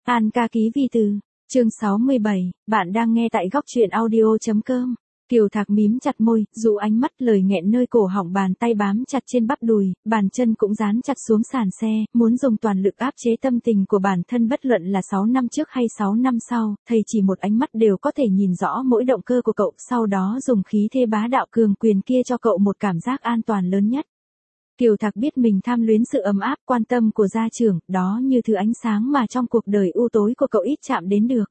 An ca ký vi từ, chương 67, bạn đang nghe tại góc truyện audio.com. Kiều Thạc mím chặt môi, dụ ánh mắt, lời nghẹn nơi cổ họng, bàn tay bám chặt trên bắp đùi, bàn chân cũng dán chặt xuống sàn xe, muốn dùng toàn lực áp chế tâm tình của bản thân, bất luận là 6 năm trước hay 6 năm sau, thầy chỉ một ánh mắt đều có thể nhìn rõ mỗi động cơ của cậu, sau đó dùng khí thế bá đạo cường quyền kia cho cậu một cảm giác an toàn lớn nhất. Kiều Thạc biết mình tham luyến sự ấm áp, quan tâm của gia trưởng, đó như thứ ánh sáng mà trong cuộc đời u tối của cậu ít chạm đến được.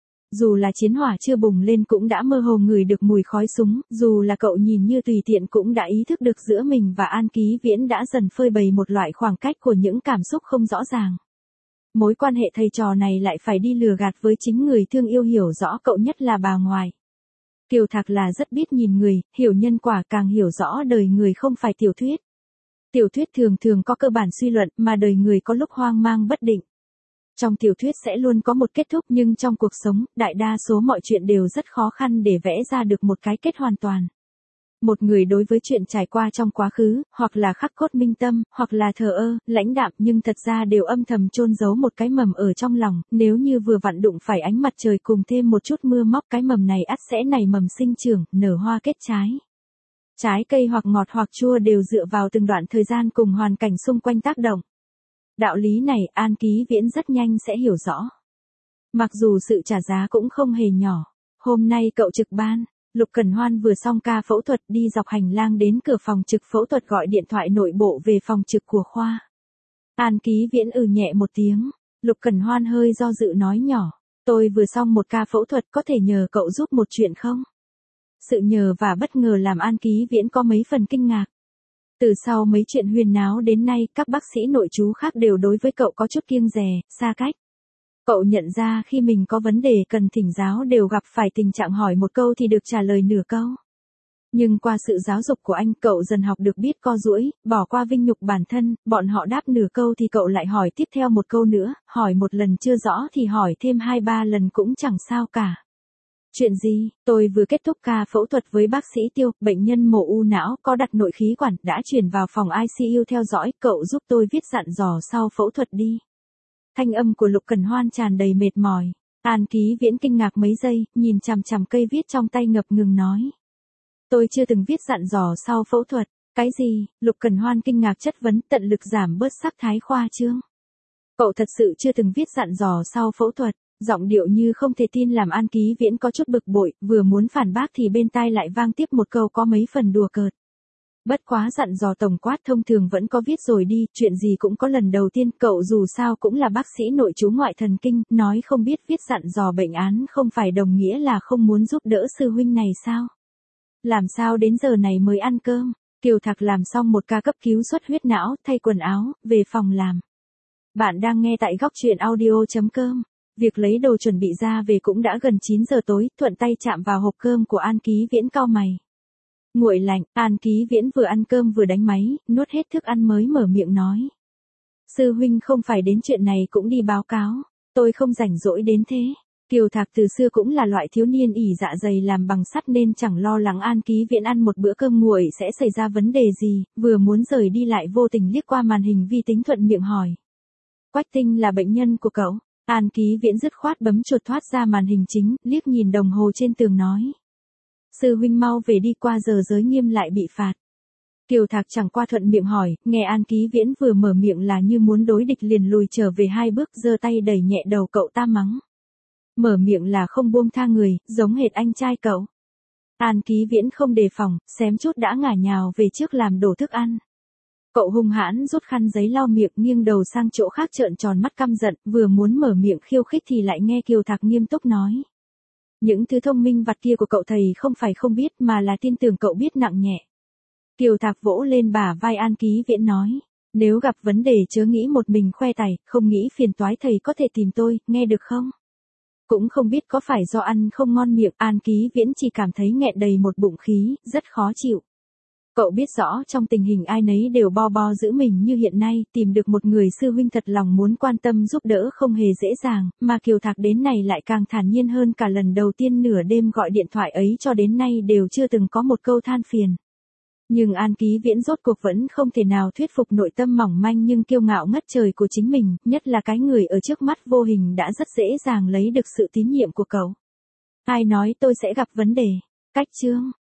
Dù là chiến hỏa chưa bùng lên cũng đã mơ hồ ngửi được mùi khói súng, dù là cậu nhìn như tùy tiện cũng đã ý thức được giữa mình và An Ký Viễn đã dần phơi bày một loại khoảng cách của những cảm xúc không rõ ràng. Mối quan hệ thầy trò này lại phải đi lừa gạt với chính người thương yêu hiểu rõ cậu nhất là bà ngoại. Kiều Thạc là rất biết nhìn người, hiểu nhân quả, càng hiểu rõ đời người không phải tiểu thuyết. Tiểu thuyết thường thường có cơ bản suy luận, mà đời người có lúc hoang mang bất định. Trong tiểu thuyết sẽ luôn có một kết thúc, nhưng trong cuộc sống, đại đa số mọi chuyện đều rất khó khăn để vẽ ra được một cái kết hoàn toàn. Một người đối với chuyện trải qua trong quá khứ, hoặc là khắc cốt minh tâm, hoặc là thờ ơ, lãnh đạm, nhưng thật ra đều âm thầm chôn giấu một cái mầm ở trong lòng, nếu như vừa vặn đụng phải ánh mặt trời cùng thêm một chút mưa móc, cái mầm này ắt sẽ nảy mầm sinh trưởng, nở hoa kết trái. Trái cây hoặc ngọt hoặc chua đều dựa vào từng đoạn thời gian cùng hoàn cảnh xung quanh tác động. Đạo lý này An Ký Viễn rất nhanh sẽ hiểu rõ. Mặc dù sự trả giá cũng không hề nhỏ. Hôm nay cậu trực ban, Lục Cẩn Hoan vừa xong ca phẫu thuật, đi dọc hành lang đến cửa phòng trực phẫu thuật gọi điện thoại nội bộ về phòng trực của khoa. An Ký Viễn nhẹ một tiếng, Lục Cẩn Hoan hơi do dự nói nhỏ, tôi vừa xong một ca phẫu thuật, có thể nhờ cậu giúp một chuyện không? Sự nhờ và bất ngờ làm An Ký Viễn có mấy phần kinh ngạc. Từ sau mấy chuyện huyền náo đến nay, các bác sĩ nội trú khác đều đối với cậu có chút kiêng dè, xa cách. Cậu nhận ra khi mình có vấn đề cần thỉnh giáo đều gặp phải tình trạng hỏi một câu thì được trả lời nửa câu. Nhưng qua sự giáo dục của anh, cậu dần học được biết co duỗi, bỏ qua vinh nhục bản thân, bọn họ đáp nửa câu thì cậu lại hỏi tiếp theo một câu nữa, hỏi một lần chưa rõ thì hỏi thêm 2-3 lần cũng chẳng sao cả. Chuyện gì? Tôi vừa kết thúc ca phẫu thuật với bác sĩ Tiêu, bệnh nhân mổ u não, có đặt nội khí quản, đã chuyển vào phòng ICU theo dõi, cậu giúp tôi viết dặn dò sau phẫu thuật đi. Thanh âm của Lục Cẩn Hoan tràn đầy mệt mỏi. An Ký Viễn kinh ngạc mấy giây, nhìn chằm chằm cây viết trong tay ngập ngừng nói. Tôi chưa từng viết dặn dò sau phẫu thuật. Cái gì? Lục Cẩn Hoan kinh ngạc chất vấn, tận lực giảm bớt sắc thái khoa trương. Cậu thật sự chưa từng viết dặn dò sau phẫu thuật. Giọng điệu như không thể tin làm An Ký Viễn có chút bực bội, vừa muốn phản bác thì bên tai lại vang tiếp một câu có mấy phần đùa cợt. Bất quá dặn dò tổng quát thông thường vẫn có viết rồi đi, chuyện gì cũng có lần đầu tiên, cậu dù sao cũng là bác sĩ nội trú ngoại thần kinh, nói không biết viết dặn dò bệnh án không phải đồng nghĩa là không muốn giúp đỡ sư huynh này sao? Làm sao đến giờ này mới ăn cơm? Kiều Thạc làm xong một ca cấp cứu xuất huyết não, thay quần áo, về phòng làm. Bạn đang nghe tại góc truyện audio.com. Việc lấy đồ chuẩn bị ra về cũng đã gần 9 giờ tối, thuận tay chạm vào hộp cơm của An Ký Viễn cau mày. Nguội lạnh, An Ký Viễn vừa ăn cơm vừa đánh máy, nuốt hết thức ăn mới mở miệng nói. Sư huynh không phải đến chuyện này cũng đi báo cáo, tôi không rảnh rỗi đến thế. Kiều Thạc từ xưa cũng là loại thiếu niên ỉ dạ dày làm bằng sắt nên chẳng lo lắng An Ký Viễn ăn một bữa cơm nguội sẽ xảy ra vấn đề gì, vừa muốn rời đi lại vô tình liếc qua màn hình vi tính thuận miệng hỏi. Quách Tinh là bệnh nhân của cậu? An Ký Viễn dứt khoát bấm chuột thoát ra màn hình chính, liếc nhìn đồng hồ trên tường nói. Sư huynh mau về đi, qua giờ giới nghiêm lại bị phạt. Kiều Thạc chẳng qua thuận miệng hỏi, nghe An Ký Viễn vừa mở miệng là như muốn đối địch liền lùi trở về 2 bước, giơ tay đẩy nhẹ đầu cậu ta mắng. Mở miệng là không buông tha người, giống hệt anh trai cậu. An Ký Viễn không đề phòng, xém chút đã ngả nhào về trước làm đổ thức ăn. Cậu hung hãn rút khăn giấy lau miệng, nghiêng đầu sang chỗ khác trợn tròn mắt căm giận, vừa muốn mở miệng khiêu khích thì lại nghe Kiều Thạc nghiêm túc nói. Những thứ thông minh vặt kia của cậu thầy không phải không biết mà là tin tưởng cậu biết nặng nhẹ. Kiều Thạc vỗ lên bả vai An Ký Viễn nói. Nếu gặp vấn đề chớ nghĩ một mình khoe tài, không nghĩ phiền toái thầy có thể tìm tôi, nghe được không? Cũng không biết có phải do ăn không ngon miệng, An Ký Viễn chỉ cảm thấy nghẹn đầy một bụng khí, rất khó chịu. Cậu biết rõ trong tình hình ai nấy đều bo bo giữ mình như hiện nay, tìm được một người sư huynh thật lòng muốn quan tâm giúp đỡ không hề dễ dàng, mà Kiều Thạc đến này lại càng thản nhiên hơn cả lần đầu tiên nửa đêm gọi điện thoại ấy cho đến nay đều chưa từng có một câu than phiền. Nhưng An Ký Viễn rốt cuộc vẫn không thể nào thuyết phục nội tâm mỏng manh nhưng kiêu ngạo ngất trời của chính mình, nhất là cái người ở trước mắt vô hình đã rất dễ dàng lấy được sự tín nhiệm của cậu. Ai nói tôi sẽ gặp vấn đề? Cách chương